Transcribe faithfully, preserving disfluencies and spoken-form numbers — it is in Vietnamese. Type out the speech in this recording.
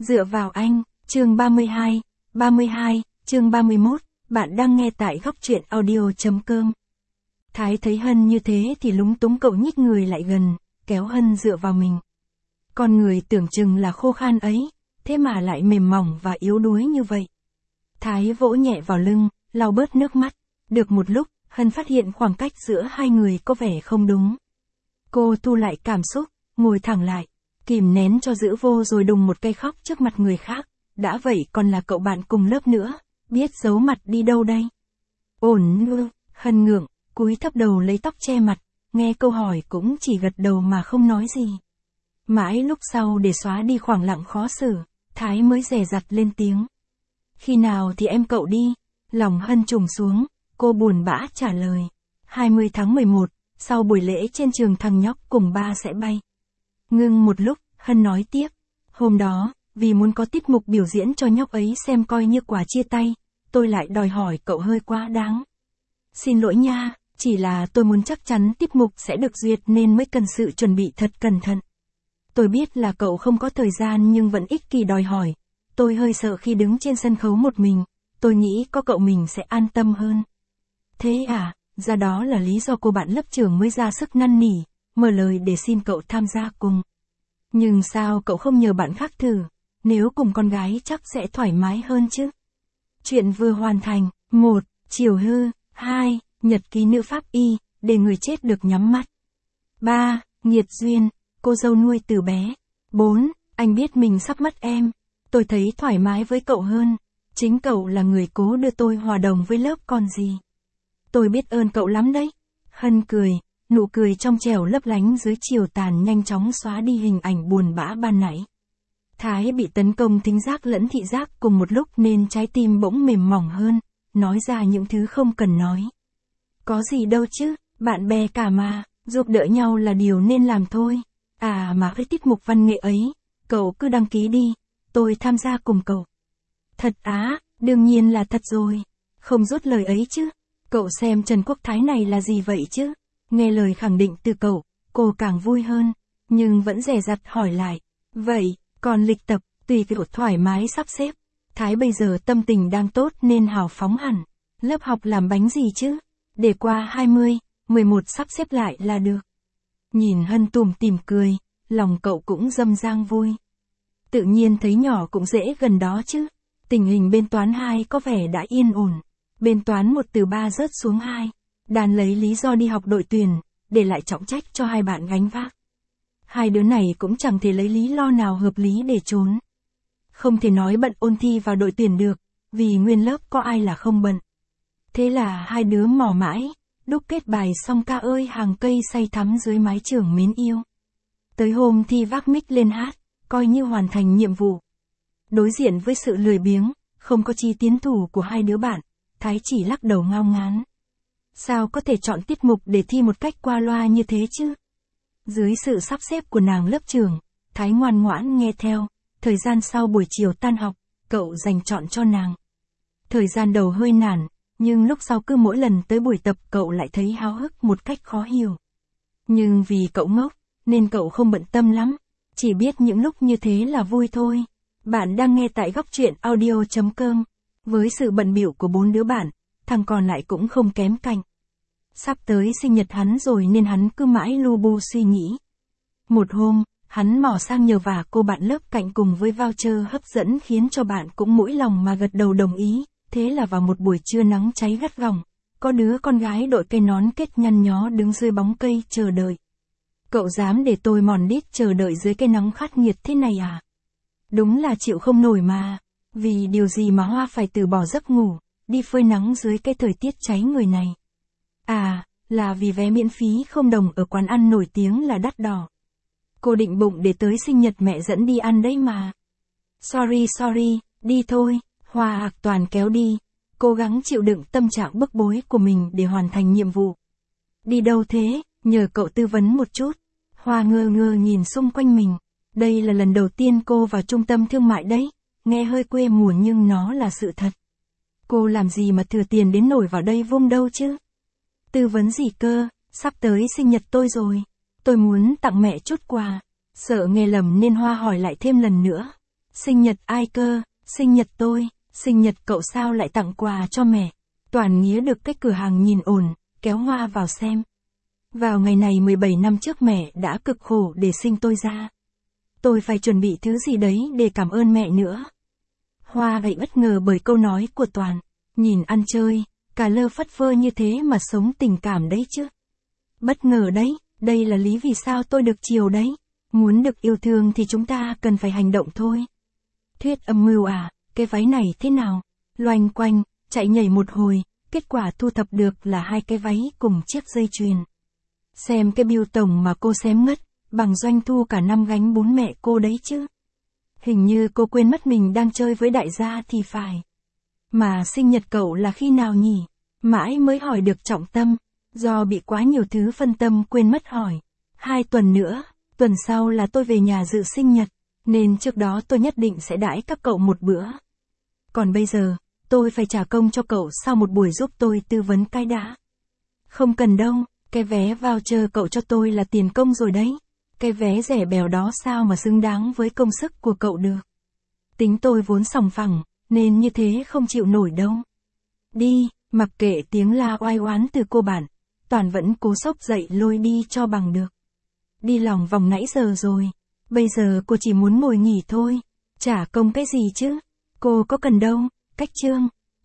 Dựa vào anh, chương ba mươi hai, ba mươi hai, chương ba mươi mốt, bạn đang nghe tại góc truyện audio.com. Thái thấy Hân như thế thì lúng túng, cậu nhích người lại gần, kéo Hân dựa vào mình. Con người tưởng chừng là khô khan ấy, thế mà lại mềm mỏng và yếu đuối như vậy. Thái vỗ nhẹ vào lưng, lau bớt nước mắt. Được một lúc, Hân phát hiện khoảng cách giữa hai người có vẻ không đúng. Cô thu lại cảm xúc, ngồi thẳng lại, kìm nén cho giữ vô rồi đùng một cây khóc trước mặt người khác. Đã vậy còn là cậu bạn cùng lớp nữa, biết giấu mặt đi đâu đây? Ổn ư? Hân ngượng, cúi thấp đầu lấy tóc che mặt, nghe câu hỏi cũng chỉ gật đầu mà không nói gì. Mãi lúc sau để xóa đi khoảng lặng khó xử, Thái mới dè dặt lên tiếng. Khi nào thì em cậu đi? Lòng Hân trùng xuống, cô buồn bã trả lời. hai mươi tháng mười một, sau buổi lễ trên trường thằng nhóc cùng ba sẽ bay. Ngưng một lúc, Hân nói tiếp. Hôm đó, vì muốn có tiết mục biểu diễn cho nhóc ấy xem coi như quà chia tay, tôi lại đòi hỏi cậu hơi quá đáng. Xin lỗi nha, chỉ là tôi muốn chắc chắn tiết mục sẽ được duyệt nên mới cần sự chuẩn bị thật cẩn thận. Tôi biết là cậu không có thời gian nhưng vẫn ích kỷ đòi hỏi. Tôi hơi sợ khi đứng trên sân khấu một mình, tôi nghĩ có cậu mình sẽ an tâm hơn. Thế à, ra đó là lý do cô bạn lớp trưởng mới ra sức năn nỉ, mở lời để xin cậu tham gia cùng. Nhưng sao cậu không nhờ bạn khác thử, nếu cùng con gái chắc sẽ thoải mái hơn chứ. Chuyện vừa hoàn thành. Một. Chiều hư. Hai. Nhật ký nữ pháp y, để người chết được nhắm mắt. Ba. Nghiệt duyên, cô dâu nuôi từ bé. Bốn. Anh biết mình sắp mất em. Tôi thấy thoải mái với cậu hơn. Chính cậu là người cố đưa tôi hòa đồng với lớp còn gì. Tôi biết ơn cậu lắm đấy. Hân cười, nụ cười trong trẻo lấp lánh dưới chiều tàn nhanh chóng xóa đi hình ảnh buồn bã ban nãy. Thái bị tấn công thính giác lẫn thị giác cùng một lúc nên trái tim bỗng mềm mỏng hơn, nói ra những thứ không cần nói. Có gì đâu chứ, bạn bè cả mà, giúp đỡ nhau là điều nên làm thôi. À mà với tiết mục văn nghệ ấy, cậu cứ đăng ký đi, tôi tham gia cùng cậu. Thật á, đương nhiên là thật rồi, không rút lời ấy chứ. Cậu xem Trần Quốc Thái này là gì vậy chứ? Nghe lời khẳng định từ cậu, cô càng vui hơn, nhưng vẫn dè dặt hỏi lại. Vậy, còn lịch tập, tùy cậu thoải mái sắp xếp. Thái bây giờ tâm tình đang tốt nên hào phóng hẳn. Lớp học làm bánh gì chứ? Để qua hai mươi, mười một sắp xếp lại là được. Nhìn Hân tủm tỉm cười, lòng cậu cũng râm rang vui. Tự nhiên thấy nhỏ cũng dễ gần đó chứ. Tình hình bên toán hai có vẻ đã yên ổn. Bên toán một từ ba rớt xuống hai. Đàn lấy lý do đi học đội tuyển, để lại trọng trách cho hai bạn gánh vác. Hai đứa này cũng chẳng thể lấy lý lo nào hợp lý để trốn. Không thể nói bận ôn thi vào đội tuyển được, vì nguyên lớp có ai là không bận. Thế là hai đứa mò mãi, đúc kết bài xong ca ơi hàng cây say thắm dưới mái trường mến yêu. Tới hôm thi vác mic lên hát, coi như hoàn thành nhiệm vụ. Đối diện với sự lười biếng, không có chi tiến thủ của hai đứa bạn, Thái chỉ lắc đầu ngao ngán. Sao có thể chọn tiết mục để thi một cách qua loa như thế chứ? Dưới sự sắp xếp của nàng lớp trưởng, Thái ngoan ngoãn nghe theo. Thời gian sau buổi chiều tan học, cậu dành chọn cho nàng. Thời gian đầu hơi nản, nhưng lúc sau cứ mỗi lần tới buổi tập cậu lại thấy háo hức một cách khó hiểu. Nhưng vì cậu ngốc, nên cậu không bận tâm lắm. Chỉ biết những lúc như thế là vui thôi. Bạn đang nghe tại góc truyện audio.com. Với sự bận bịu của bốn đứa bạn, thằng còn lại cũng không kém cạnh. Sắp tới sinh nhật hắn rồi nên hắn cứ mãi lu bu suy nghĩ. Một hôm, hắn mò sang nhờ vả cô bạn lớp cạnh cùng với voucher hấp dẫn khiến cho bạn cũng mũi lòng mà gật đầu đồng ý. Thế là vào một buổi trưa nắng cháy gắt gỏng, có đứa con gái đội cây nón kết nhăn nhó đứng dưới bóng cây chờ đợi. Cậu dám để tôi mòn đít chờ đợi dưới cây nắng khắc nghiệt thế này à? Đúng là chịu không nổi mà. Vì điều gì mà Hoa phải từ bỏ giấc ngủ, đi phơi nắng dưới cái thời tiết cháy người này? À, là vì vé miễn phí không đồng ở quán ăn nổi tiếng là đắt đỏ. Cô định bụng để tới sinh nhật mẹ dẫn đi ăn đấy mà. Sorry sorry, đi thôi. Hoa Hạc Toàn kéo đi, cố gắng chịu đựng tâm trạng bức bối của mình để hoàn thành nhiệm vụ. Đi đâu thế, nhờ cậu tư vấn một chút. Hoa ngơ ngơ nhìn xung quanh mình. Đây là lần đầu tiên cô vào trung tâm thương mại đấy, nghe hơi quê mùa nhưng nó là sự thật. Cô làm gì mà thừa tiền đến nổi vào đây vung đâu chứ? Tư vấn gì cơ, sắp tới sinh nhật tôi rồi. Tôi muốn tặng mẹ chút quà. Sợ nghe lầm nên Hoa hỏi lại thêm lần nữa. Sinh nhật ai cơ, sinh nhật tôi, sinh nhật cậu sao lại tặng quà cho mẹ. Toàn Nghĩa được cái cửa hàng nhìn ổn, kéo Hoa vào xem. Vào ngày này mười bảy năm trước mẹ đã cực khổ để sinh tôi ra. Tôi phải chuẩn bị thứ gì đấy để cảm ơn mẹ nữa. Hoa gậy bất ngờ bởi câu nói của Toàn. Nhìn ăn chơi, cả lơ phất phơ như thế mà sống tình cảm đấy chứ. Bất ngờ đấy, đây là lý vì sao tôi được chiều đấy. Muốn được yêu thương thì chúng ta cần phải hành động thôi. Thuyết âm mưu à, cái váy này thế nào? Loanh quanh, chạy nhảy một hồi, kết quả thu thập được là hai cái váy cùng chiếc dây chuyền. Xem cái bill tổng mà cô xém ngất, bằng doanh thu cả năm gánh bốn mẹ cô đấy chứ. Hình như cô quên mất mình đang chơi với đại gia thì phải. Mà sinh nhật cậu là khi nào nhỉ? Mãi mới hỏi được trọng tâm, do bị quá nhiều thứ phân tâm quên mất hỏi. Hai tuần nữa, tuần sau là tôi về nhà dự sinh nhật, nên trước đó tôi nhất định sẽ đãi các cậu một bữa. Còn bây giờ, tôi phải trả công cho cậu sau một buổi giúp tôi tư vấn cái đã. Không cần đâu, cái vé voucher cậu cho tôi là tiền công rồi đấy. Cái vé rẻ bèo đó sao mà xứng đáng với công sức của cậu được. Tính tôi vốn sòng phẳng, nên như thế không chịu nổi đâu. Đi, mặc kệ tiếng la oai oán từ cô bạn, Toàn vẫn cố xốc dậy lôi đi cho bằng được. Đi lòng vòng nãy giờ rồi, bây giờ cô chỉ muốn ngồi nghỉ thôi. Trả công cái gì chứ, cô có cần đâu, cách trương.